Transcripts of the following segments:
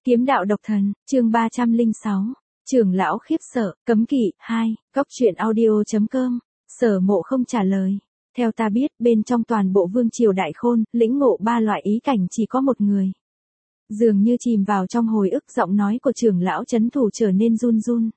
Kiếm đạo độc thần, chương 306. Trưởng lão khiếp sợ, cấm kỵ, 2, Cóc truyện audio.com. Sở Mộ không trả lời. Theo ta biết, bên trong toàn bộ vương triều Đại Khôn, lĩnh ngộ ba loại ý cảnh chỉ có một người. Dường như chìm vào trong hồi ức, giọng nói của trưởng lão trấn thủ trở nên run run.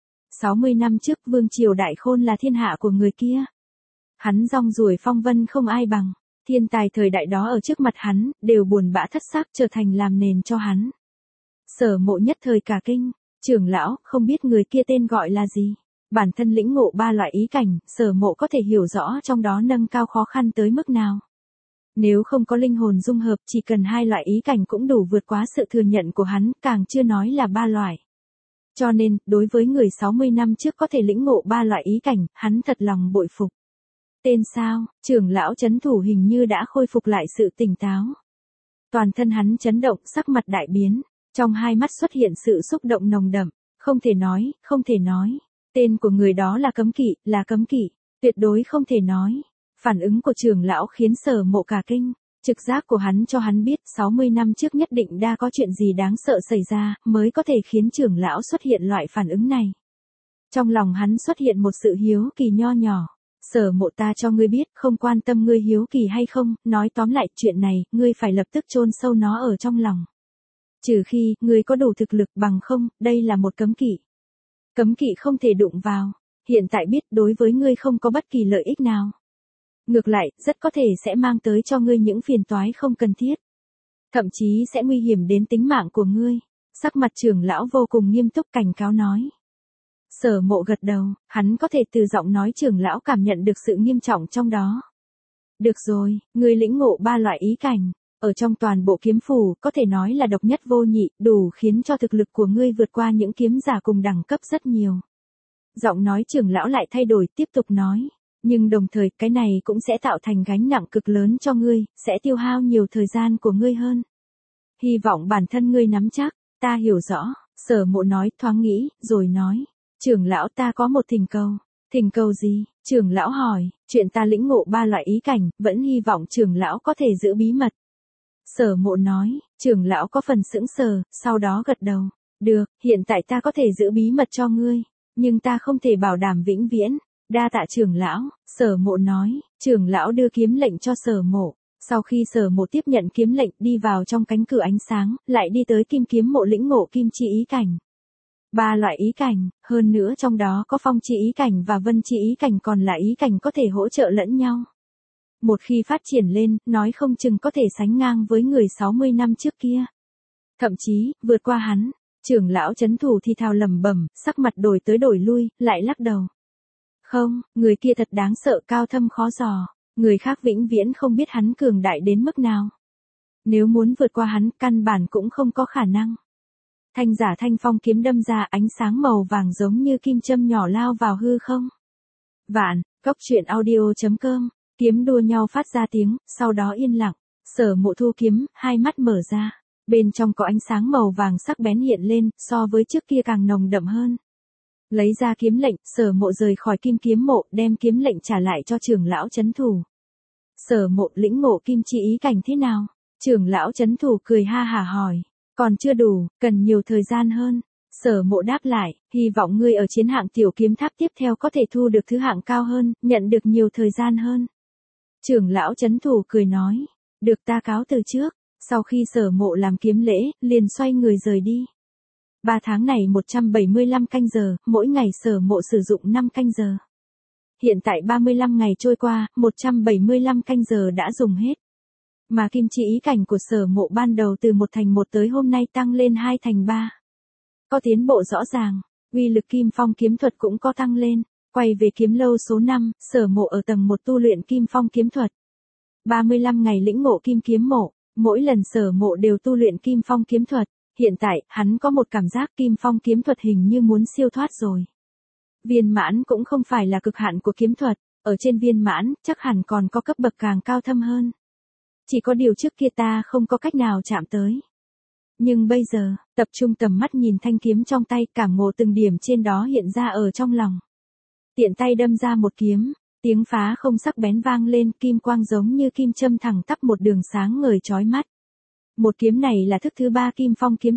60 năm trước vương triều Đại Khôn là thiên hạ của người kia. Hắn rong ruổi phong vân không ai bằng. Thiên tài thời đại đó ở trước mặt hắn, đều buồn bã thất xác trở thành làm nền cho hắn. Sở Mộ nhất thời cả kinh, trưởng lão, không biết người kia tên gọi là gì. Bản thân lĩnh ngộ ba loại ý cảnh, Sở Mộ có thể hiểu rõ trong đó nâng cao khó khăn tới mức nào. Nếu không có linh hồn dung hợp, chỉ cần hai loại ý cảnh cũng đủ vượt quá sự thừa nhận của hắn, càng chưa nói là ba loại. Cho nên, đối với người 60 năm trước có thể lĩnh ngộ ba loại ý cảnh, hắn thật lòng bội phục. Tên sao? Trưởng lão trấn thủ hình như đã khôi phục lại sự tỉnh táo. Toàn thân hắn chấn động, sắc mặt đại biến. Trong hai mắt xuất hiện sự xúc động nồng đậm. Không thể nói, không thể nói. Tên của người đó là cấm kỵ, là cấm kỵ. Tuyệt đối không thể nói. Phản ứng của trưởng lão khiến Sở Mộ cả kinh. Trực giác của hắn cho hắn biết 60 năm trước nhất định đã có chuyện gì đáng sợ xảy ra, mới có thể khiến trưởng lão xuất hiện loại phản ứng này. Trong lòng hắn xuất hiện một sự hiếu kỳ nho nhỏ. Sở Mộ, ta cho ngươi biết, không quan tâm ngươi hiếu kỳ hay không, nói tóm lại chuyện này, ngươi phải lập tức chôn sâu nó ở trong lòng. Trừ khi, ngươi có đủ thực lực, bằng không, đây là một cấm kỵ. Cấm kỵ không thể đụng vào. Hiện tại biết đối với ngươi không có bất kỳ lợi ích nào. Ngược lại, rất có thể sẽ mang tới cho ngươi những phiền toái không cần thiết. Thậm chí sẽ nguy hiểm đến tính mạng của ngươi. Sắc mặt trưởng lão vô cùng nghiêm túc cảnh cáo nói. Sở Mộ gật đầu, hắn có thể từ giọng nói trưởng lão cảm nhận được sự nghiêm trọng trong đó. Được rồi, ngươi lĩnh ngộ ba loại ý cảnh. Ở trong toàn bộ kiếm phủ, có thể nói là độc nhất vô nhị, đủ khiến cho thực lực của ngươi vượt qua những kiếm giả cùng đẳng cấp rất nhiều. Giọng nói trưởng lão lại thay đổi, tiếp tục nói. Nhưng đồng thời, cái này cũng sẽ tạo thành gánh nặng cực lớn cho ngươi, sẽ tiêu hao nhiều thời gian của ngươi hơn. Hy vọng bản thân ngươi nắm chắc, ta hiểu rõ. Sở Mộ nói, thoáng nghĩ, rồi nói. Trưởng lão, ta có một thỉnh cầu. Thỉnh cầu gì? Trưởng lão hỏi. Chuyện ta lĩnh ngộ ba loại ý cảnh, vẫn hy vọng trưởng lão có thể giữ bí mật. Sở Mộ nói. Trưởng lão có phần sững sờ, sau đó gật đầu. Được, hiện tại ta có thể giữ bí mật cho ngươi, nhưng ta không thể bảo đảm vĩnh viễn. Đa tạ trưởng lão. Sở Mộ nói. Trưởng lão đưa kiếm lệnh cho Sở Mộ. Sau khi Sở Mộ tiếp nhận kiếm lệnh, đi vào trong cánh cửa ánh sáng, lại đi tới kim kiếm mộ lĩnh ngộ kim chi ý cảnh. Ba loại ý cảnh, hơn nữa trong đó có phong chi ý cảnh và vân chi ý cảnh, còn là ý cảnh có thể hỗ trợ lẫn nhau. Một khi phát triển lên, nói không chừng có thể sánh ngang với người 60 năm trước kia. Thậm chí, vượt qua hắn. Trưởng lão trấn thủ thì thào lẩm bẩm, sắc mặt đổi tới đổi lui, lại lắc đầu. Không, người kia thật đáng sợ, cao thâm khó dò. Người khác vĩnh viễn không biết hắn cường đại đến mức nào. Nếu muốn vượt qua hắn, căn bản cũng không có khả năng. Thanh giả thanh phong kiếm đâm ra, ánh sáng màu vàng giống như kim châm nhỏ lao vào hư không. Vạn, Cóc truyện audio.com. Kiếm đua nhau phát ra tiếng, sau đó yên lặng. Sở Mộ thu kiếm, hai mắt mở ra. Bên trong có ánh sáng màu vàng sắc bén hiện lên, so với trước kia càng nồng đậm hơn. Lấy ra kiếm lệnh, Sở Mộ rời khỏi kim kiếm mộ, đem kiếm lệnh trả lại cho trưởng lão trấn thủ. Sở Mộ, lĩnh ngộ kim chi ý cảnh thế nào? Trưởng lão trấn thủ cười ha hả hỏi. Còn chưa đủ, cần nhiều thời gian hơn. Sở Mộ đáp lại, hy vọng ngươi ở chiến hạng tiểu kiếm tháp tiếp theo có thể thu được thứ hạng cao hơn, nhận được nhiều thời gian hơn. Trưởng lão trấn thủ cười nói. Được, ta cáo từ trước. Sau khi Sở Mộ làm kiếm lễ, liền xoay người rời đi. 3 tháng này 175 canh giờ, mỗi ngày Sở Mộ sử dụng 5 canh giờ. Hiện tại 35 ngày trôi qua, 175 canh giờ đã dùng hết. Mà kim chi ý cảnh của Sở Mộ ban đầu từ 1 thành 1 tới hôm nay tăng lên 2 thành 3. Có tiến bộ rõ ràng, uy lực kim phong kiếm thuật cũng có tăng lên. Quay về kiếm lâu số 5, Sở Mộ ở tầng 1 tu luyện kim phong kiếm thuật. 35 ngày lĩnh ngộ kim kiếm mộ, mỗi lần Sở Mộ đều tu luyện kim phong kiếm thuật. Hiện tại, hắn có một cảm giác kim phong kiếm thuật hình như muốn siêu thoát rồi. Viên mãn cũng không phải là cực hạn của kiếm thuật, ở trên viên mãn, chắc hẳn còn có cấp bậc càng cao thâm hơn. Chỉ có điều trước kia ta không có cách nào chạm tới. Nhưng bây giờ, tập trung tầm mắt nhìn thanh kiếm trong tay, cảm ngộ từng điểm trên đó hiện ra ở trong lòng. Tiện tay đâm ra một kiếm, tiếng phá không sắc bén vang lên, kim quang giống như kim châm thẳng tắp một đường sáng ngời chói mắt. Một kiếm này là thức thứ 3 kim phong kiếm thuật,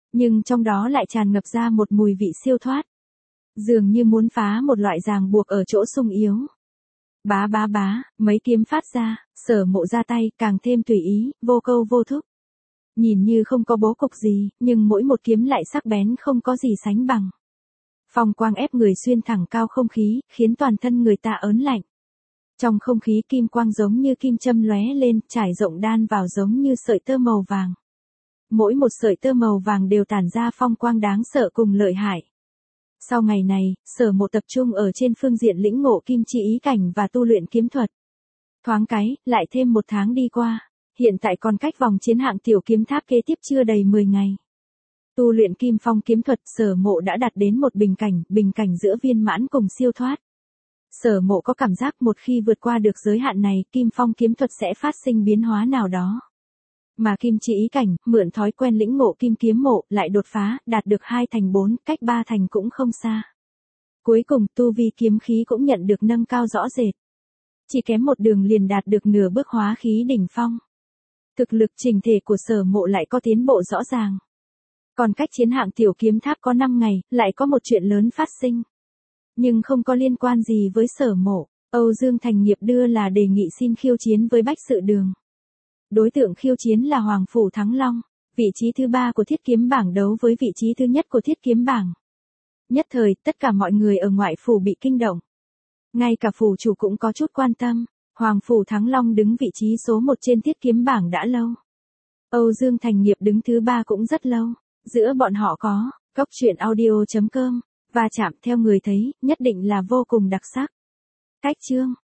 Nhưng trong đó lại tràn ngập ra một mùi vị siêu thoát. Dường như muốn phá một loại ràng buộc ở chỗ sung yếu. Bá bá bá, mấy kiếm phát ra, Sở Mộ ra tay càng thêm tùy ý, vô câu vô thúc. Nhìn như không có bố cục gì, nhưng mỗi một kiếm lại sắc bén không có gì sánh bằng. Phong quang ép người xuyên thẳng cao không khí, khiến toàn thân người ta ớn lạnh. Trong không khí kim quang giống như kim châm lóe lên, trải rộng đan vào giống như sợi tơ màu vàng. Mỗi một sợi tơ màu vàng đều tản ra phong quang đáng sợ cùng lợi hại. Sau ngày này, Sở Mộ tập trung ở trên phương diện lĩnh ngộ kim chi ý cảnh và tu luyện kiếm thuật. Thoáng cái, lại thêm 1 tháng đi qua. Hiện tại còn cách vòng chiến hạng tiểu kiếm tháp kế tiếp chưa đầy 10 ngày. Tu luyện kim phong kiếm thuật, Sở Mộ đã đạt đến một bình cảnh giữa viên mãn cùng siêu thoát. Sở Mộ có cảm giác một khi vượt qua được giới hạn này, kim phong kiếm thuật sẽ phát sinh biến hóa nào đó. Mà kim chi ý cảnh, mượn thói quen lĩnh ngộ kim kiếm mộ, lại đột phá, đạt được 2 thành 4, cách 3 thành cũng không xa. Cuối cùng, tu vi kiếm khí cũng nhận được nâng cao rõ rệt. Chỉ kém một đường liền đạt được nửa bước hóa khí đỉnh phong. Thực lực trình thể của Sở Mộ lại có tiến bộ rõ ràng. Còn cách chiến hạng tiểu kiếm tháp có 5 ngày, lại có một chuyện lớn phát sinh. Nhưng không có liên quan gì với Sở Mộ, Âu Dương Thành Nghiệp đưa là đề nghị xin khiêu chiến với Bách Sự Đường. Đối tượng khiêu chiến là Hoàng Phủ Thắng Long, vị trí thứ 3 của thiết kiếm bảng đấu với vị trí thứ nhất của thiết kiếm bảng. Nhất thời, tất cả mọi người ở ngoại phủ bị kinh động. Ngay cả phủ chủ cũng có chút quan tâm, Hoàng Phủ Thắng Long đứng vị trí số 1 trên thiết kiếm bảng đã lâu. Âu Dương Thành Nghiệp đứng thứ 3 cũng rất lâu, giữa bọn họ có, Cốc Truyện Audio.com, và chạm theo người thấy, nhất định là vô cùng đặc sắc. Cách chương